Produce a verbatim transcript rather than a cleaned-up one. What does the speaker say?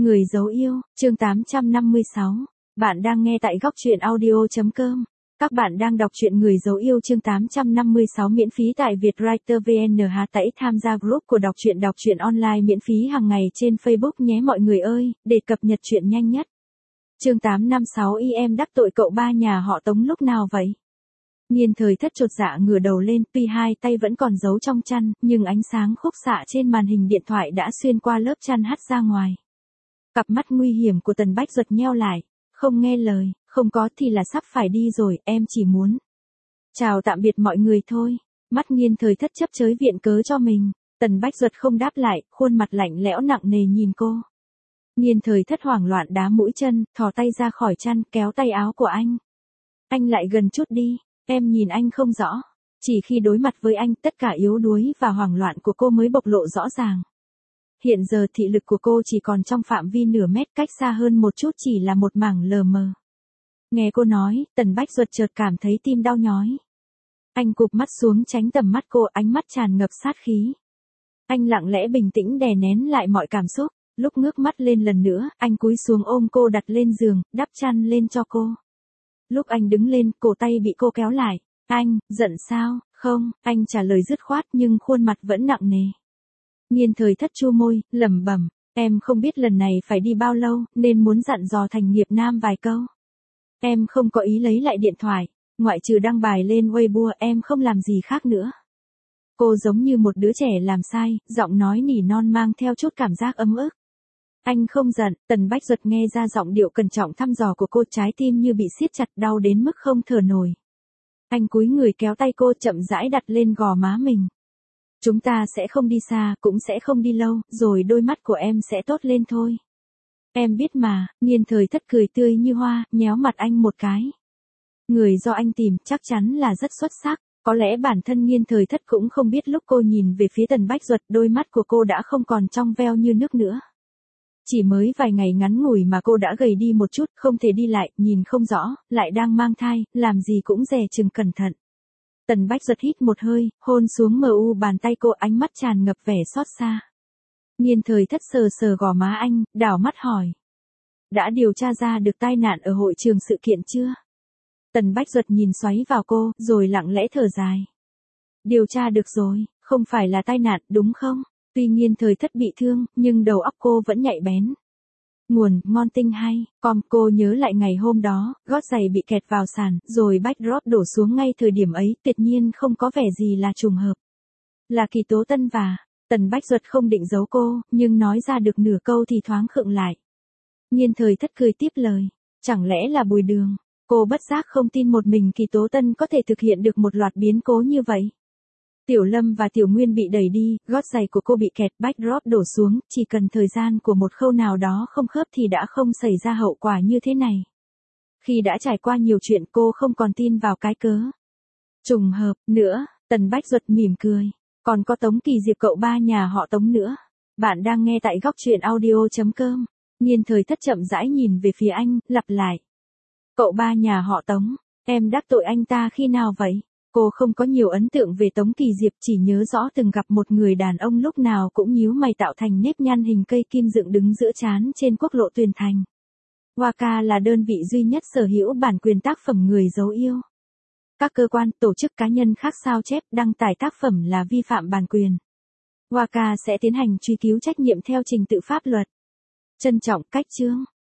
Người dấu yêu, chương tám trăm năm mươi sáu. Bạn đang nghe tại góc truyện audio.com. Các bạn đang đọc truyện Người dấu yêu chương tám trăm năm mươi sáu miễn phí tại Vietwriter vê en. Hãy tải tham gia group của đọc truyện đọc truyện online miễn phí hàng ngày trên Facebook nhé mọi người ơi, để cập nhật truyện nhanh nhất. Chương tám trăm năm mươi sáu y em đắc tội cậu ba nhà họ Tống lúc nào vậy? Nhiên Thời Thất chột dạ ngửa đầu lên, tuy hai tay vẫn còn giấu trong chăn, nhưng ánh sáng khúc xạ trên màn hình điện thoại đã xuyên qua lớp chăn hắt ra ngoài. Cặp mắt nguy hiểm của Tần Bách Duật nheo lại, không nghe lời, không có thì là sắp phải đi rồi, em chỉ muốn chào tạm biệt mọi người thôi. Mắt Nhiên Thời Thất chấp chới viện cớ cho mình. Tần Bách Duật không đáp lại, khuôn mặt lạnh lẽo nặng nề nhìn cô. Nhiên Thời Thất hoảng loạn đá mũi chân, thò tay ra khỏi chăn, kéo tay áo của anh. Anh lại gần chút đi, em nhìn anh không rõ. Chỉ khi đối mặt với anh, tất cả yếu đuối và hoảng loạn của cô mới bộc lộ rõ ràng. Hiện giờ thị lực của cô chỉ còn trong phạm vi nửa mét, cách xa hơn một chút chỉ là một mảng lờ mờ. Nghe cô nói, Tần Bách Duật chợt cảm thấy tim đau nhói. Anh cụp mắt xuống tránh tầm mắt cô, ánh mắt tràn ngập sát khí. Anh lặng lẽ bình tĩnh đè nén lại mọi cảm xúc, lúc ngước mắt lên lần nữa, anh cúi xuống ôm cô đặt lên giường, đắp chăn lên cho cô. Lúc anh đứng lên, cổ tay bị cô kéo lại. Anh, giận sao? Không, anh trả lời dứt khoát nhưng khuôn mặt vẫn nặng nề. Nhiên Thời Thất chu môi, lẩm bẩm, em không biết lần này phải đi bao lâu, nên muốn dặn dò Thành Nghiệp Nam vài câu. Em không có ý lấy lại điện thoại, ngoại trừ đăng bài lên Weibo em không làm gì khác nữa. Cô giống như một đứa trẻ làm sai, giọng nói nỉ non mang theo chút cảm giác ấm ức. Anh không giận. Tần Bách Duật nghe ra giọng điệu cẩn trọng thăm dò của cô, trái tim như bị siết chặt, đau đến mức không thở nổi. Anh cúi người kéo tay cô chậm rãi đặt lên gò má mình. Chúng ta sẽ không đi xa, cũng sẽ không đi lâu, rồi đôi mắt của em sẽ tốt lên thôi. Em biết mà. Nhiên Thời Thất cười tươi như hoa, nhéo mặt anh một cái. Người do anh tìm chắc chắn là rất xuất sắc. Có lẽ bản thân Nhiên Thời Thất cũng không biết lúc cô nhìn về phía Tần Bách Duật, đôi mắt của cô đã không còn trong veo như nước nữa. Chỉ mới vài ngày ngắn ngủi mà cô đã gầy đi một chút, không thể đi lại, nhìn không rõ, lại đang mang thai, làm gì cũng dè chừng cẩn thận. Tần Bách Duật hít một hơi, hôn xuống mờ u bàn tay cô, ánh mắt tràn ngập vẻ xót xa. Nhiên Thời Thất sờ sờ gò má anh, đảo mắt hỏi. Đã điều tra ra được tai nạn ở hội trường sự kiện chưa? Tần Bách Duật nhìn xoáy vào cô, rồi lặng lẽ thở dài. Điều tra được rồi, không phải là tai nạn, đúng không? Tuy Nhiên Thời Thất bị thương, nhưng đầu óc cô vẫn nhạy bén. Nguồn, ngon tinh hay, com cô nhớ lại ngày hôm đó, gót giày bị kẹt vào sàn, rồi backdrop đổ xuống ngay thời điểm ấy, tuyệt nhiên không có vẻ gì là trùng hợp. Là Kỳ Tố Tân và, Tần Bách Duật không định giấu cô, nhưng nói ra được nửa câu thì thoáng khựng lại. Nhiên Thời Thất cười tiếp lời, chẳng lẽ là Bùi Đường? Cô bất giác không tin một mình Kỳ Tố Tân có thể thực hiện được một loạt biến cố như vậy. Tiểu Lâm và Tiểu Nguyên bị đẩy đi, gót giày của cô bị kẹt, backdrop đổ xuống, chỉ cần thời gian của một khâu nào đó không khớp thì đã không xảy ra hậu quả như thế này. Khi đã trải qua nhiều chuyện cô không còn tin vào cái cớ trùng hợp nữa. Tần Bách Duật mỉm cười. Còn có Tống Kỳ Diệp cậu ba nhà họ Tống nữa. Bạn đang nghe tại góc truyện audio.com. Nhiên Thời Thất chậm rãi nhìn về phía anh, lặp lại. Cậu ba nhà họ Tống, em đắc tội anh ta khi nào vậy? Cô không có nhiều ấn tượng về Tống Kỳ Diệp, chỉ nhớ rõ từng gặp một người đàn ông lúc nào cũng nhíu mày tạo thành nếp nhăn hình cây kim dựng đứng giữa trán trên quốc lộ Tuyền Thành. Waka là đơn vị duy nhất sở hữu bản quyền tác phẩm Người dấu yêu. Các cơ quan, tổ chức cá nhân khác sao chép, đăng tải tác phẩm là vi phạm bản quyền. Waka sẽ tiến hành truy cứu trách nhiệm theo trình tự pháp luật. Trân trọng, Cách Chương.